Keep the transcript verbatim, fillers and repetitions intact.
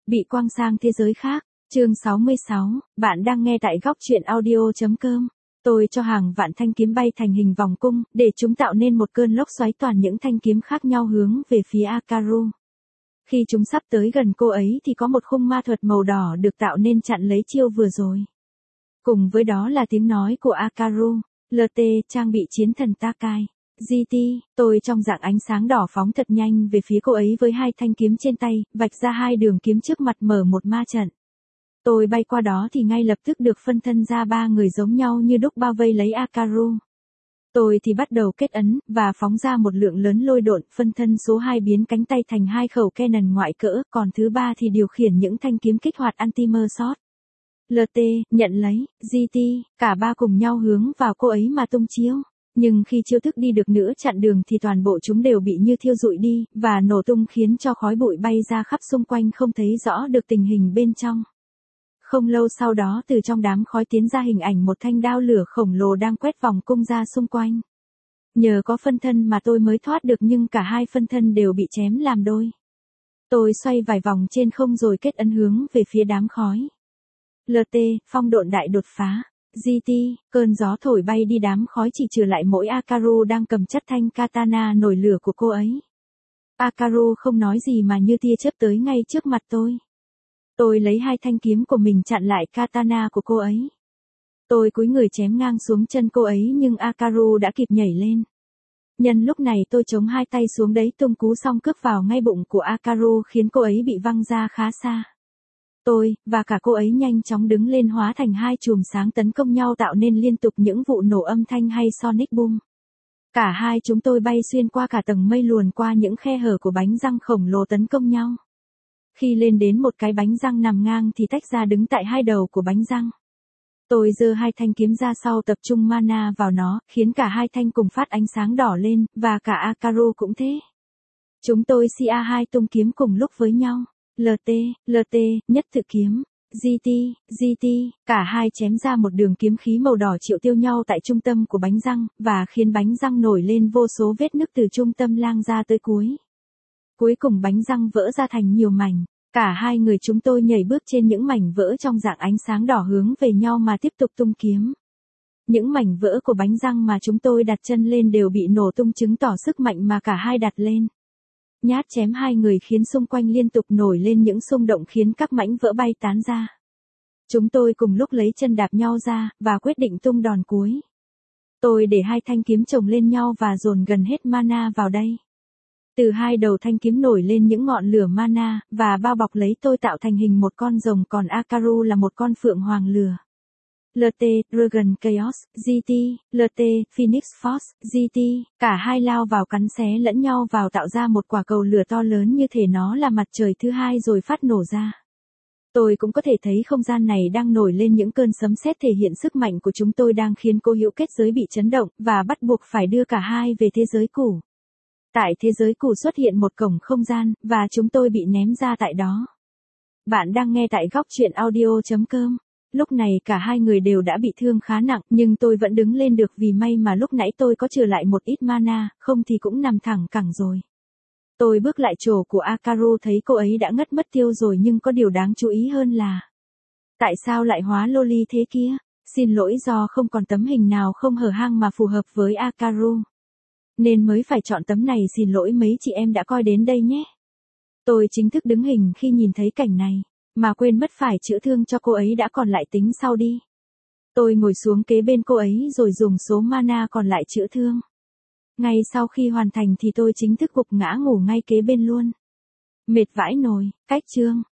Bị quăng sang thế giới khác. Chương sáu mươi sáu, bạn đang nghe tại góc truyện audio.com. Tôi cho hàng vạn thanh kiếm bay thành hình vòng cung, để chúng tạo nên một cơn lốc xoáy toàn những thanh kiếm khác nhau hướng về phía Akaru. Khi chúng sắp tới gần cô ấy thì có một khung ma thuật màu đỏ được tạo nên chặn lấy chiêu vừa rồi. Cùng với đó là tiếng nói của Akaru, lờ tê, trang bị chiến thần Takai. giê tê, tôi trong dạng ánh sáng đỏ phóng thật nhanh về phía cô ấy với hai thanh kiếm trên tay, vạch ra hai đường kiếm trước mặt mở một ma trận. Tôi bay qua đó thì ngay lập tức được phân thân ra ba người giống nhau như đúc bao vây lấy Akaru. Tôi thì bắt đầu kết ấn, và phóng ra một lượng lớn lôi độn, phân thân số hai biến cánh tay thành hai khẩu cannon ngoại cỡ, còn thứ ba thì điều khiển những thanh kiếm kích hoạt anti-mơ shot. lờ tê, nhận lấy, giê tê, cả ba cùng nhau hướng vào cô ấy mà tung chiếu. Nhưng khi chiêu thức đi được nữa chặn đường thì toàn bộ chúng đều bị như thiêu rụi đi, và nổ tung khiến cho khói bụi bay ra khắp xung quanh không thấy rõ được tình hình bên trong. Không lâu sau đó từ trong đám khói tiến ra hình ảnh một thanh đao lửa khổng lồ đang quét vòng cung ra xung quanh. Nhờ có phân thân mà tôi mới thoát được nhưng cả hai phân thân đều bị chém làm đôi. Tôi xoay vài vòng trên không rồi kết ấn hướng về phía đám khói. lờ tê, phong độn đại đột phá. giê tê, cơn gió thổi bay đi đám khói chỉ trừ lại mỗi Akaru đang cầm chất thanh katana nổi lửa của cô ấy. Akaru không nói gì mà như tia chớp tới ngay trước mặt tôi. Tôi lấy hai thanh kiếm của mình chặn lại katana của cô ấy. Tôi cúi người chém ngang xuống chân cô ấy nhưng Akaru đã kịp nhảy lên. Nhân lúc này tôi chống hai tay xuống đấy tung cú song cước vào ngay bụng của Akaru khiến cô ấy bị văng ra khá xa. Tôi, và cả cô ấy nhanh chóng đứng lên hóa thành hai chùm sáng tấn công nhau tạo nên liên tục những vụ nổ âm thanh hay sonic boom. Cả hai chúng tôi bay xuyên qua cả tầng mây luồn qua những khe hở của bánh răng khổng lồ tấn công nhau. Khi lên đến một cái bánh răng nằm ngang thì tách ra đứng tại hai đầu của bánh răng. Tôi giơ hai thanh kiếm ra sau tập trung mana vào nó, khiến cả hai thanh cùng phát ánh sáng đỏ lên, và cả Akaru cũng thế. Chúng tôi xê a hai tung kiếm cùng lúc với nhau. lờ tê, lờ tê, nhất tự kiếm. giê tê, giê tê, cả hai chém ra một đường kiếm khí màu đỏ triệu tiêu nhau tại trung tâm của bánh răng, và khiến bánh răng nổi lên vô số vết nứt từ trung tâm lang ra tới cuối. Cuối cùng bánh răng vỡ ra thành nhiều mảnh. Cả hai người chúng tôi nhảy bước trên những mảnh vỡ trong dạng ánh sáng đỏ hướng về nhau mà tiếp tục tung kiếm. Những mảnh vỡ của bánh răng mà chúng tôi đặt chân lên đều bị nổ tung chứng tỏ sức mạnh mà cả hai đặt lên. Nhát chém hai người khiến xung quanh liên tục nổi lên những xung động khiến các mảnh vỡ bay tán ra. Chúng tôi cùng lúc lấy chân đạp nhau ra, và quyết định tung đòn cuối. Tôi để hai thanh kiếm chồng lên nhau và dồn gần hết mana vào đây. Từ hai đầu thanh kiếm nổi lên những ngọn lửa mana, và bao bọc lấy tôi tạo thành hình một con rồng còn Akaru là một con phượng hoàng lửa. lờ tê, Dragon Chaos, giê tê, lờ tê, Phoenix Force, giê tê, cả hai lao vào cắn xé lẫn nhau vào tạo ra một quả cầu lửa to lớn như thể nó là mặt trời thứ hai rồi phát nổ ra. Tôi cũng có thể thấy không gian này đang nổi lên những cơn sấm sét thể hiện sức mạnh của chúng tôi đang khiến cố hữu kết giới bị chấn động, và bắt buộc phải đưa cả hai về thế giới cũ. Tại thế giới cũ xuất hiện một cổng không gian, và chúng tôi bị ném ra tại đó. Bạn đang nghe tại góc truyện audio.com. Lúc này cả hai người đều đã bị thương khá nặng, nhưng tôi vẫn đứng lên được vì may mà lúc nãy tôi có trừ lại một ít mana, không thì cũng nằm thẳng cẳng rồi. Tôi bước lại chỗ của Akaru thấy cô ấy đã ngất mất tiêu rồi nhưng có điều đáng chú ý hơn là tại sao lại hóa loli thế kia? Xin lỗi do không còn tấm hình nào không hở hang mà phù hợp với Akaru. Nên mới phải chọn tấm này, xin lỗi mấy chị em đã coi đến đây nhé. Tôi chính thức đứng hình khi nhìn thấy cảnh này, mà quên mất phải chữa thương cho cô ấy đã còn lại tính sau đi. Tôi ngồi xuống kế bên cô ấy rồi dùng số mana còn lại chữa thương. Ngay sau khi hoàn thành thì tôi chính thức gục ngã ngủ ngay kế bên luôn. Mệt vãi nồi, cách chương.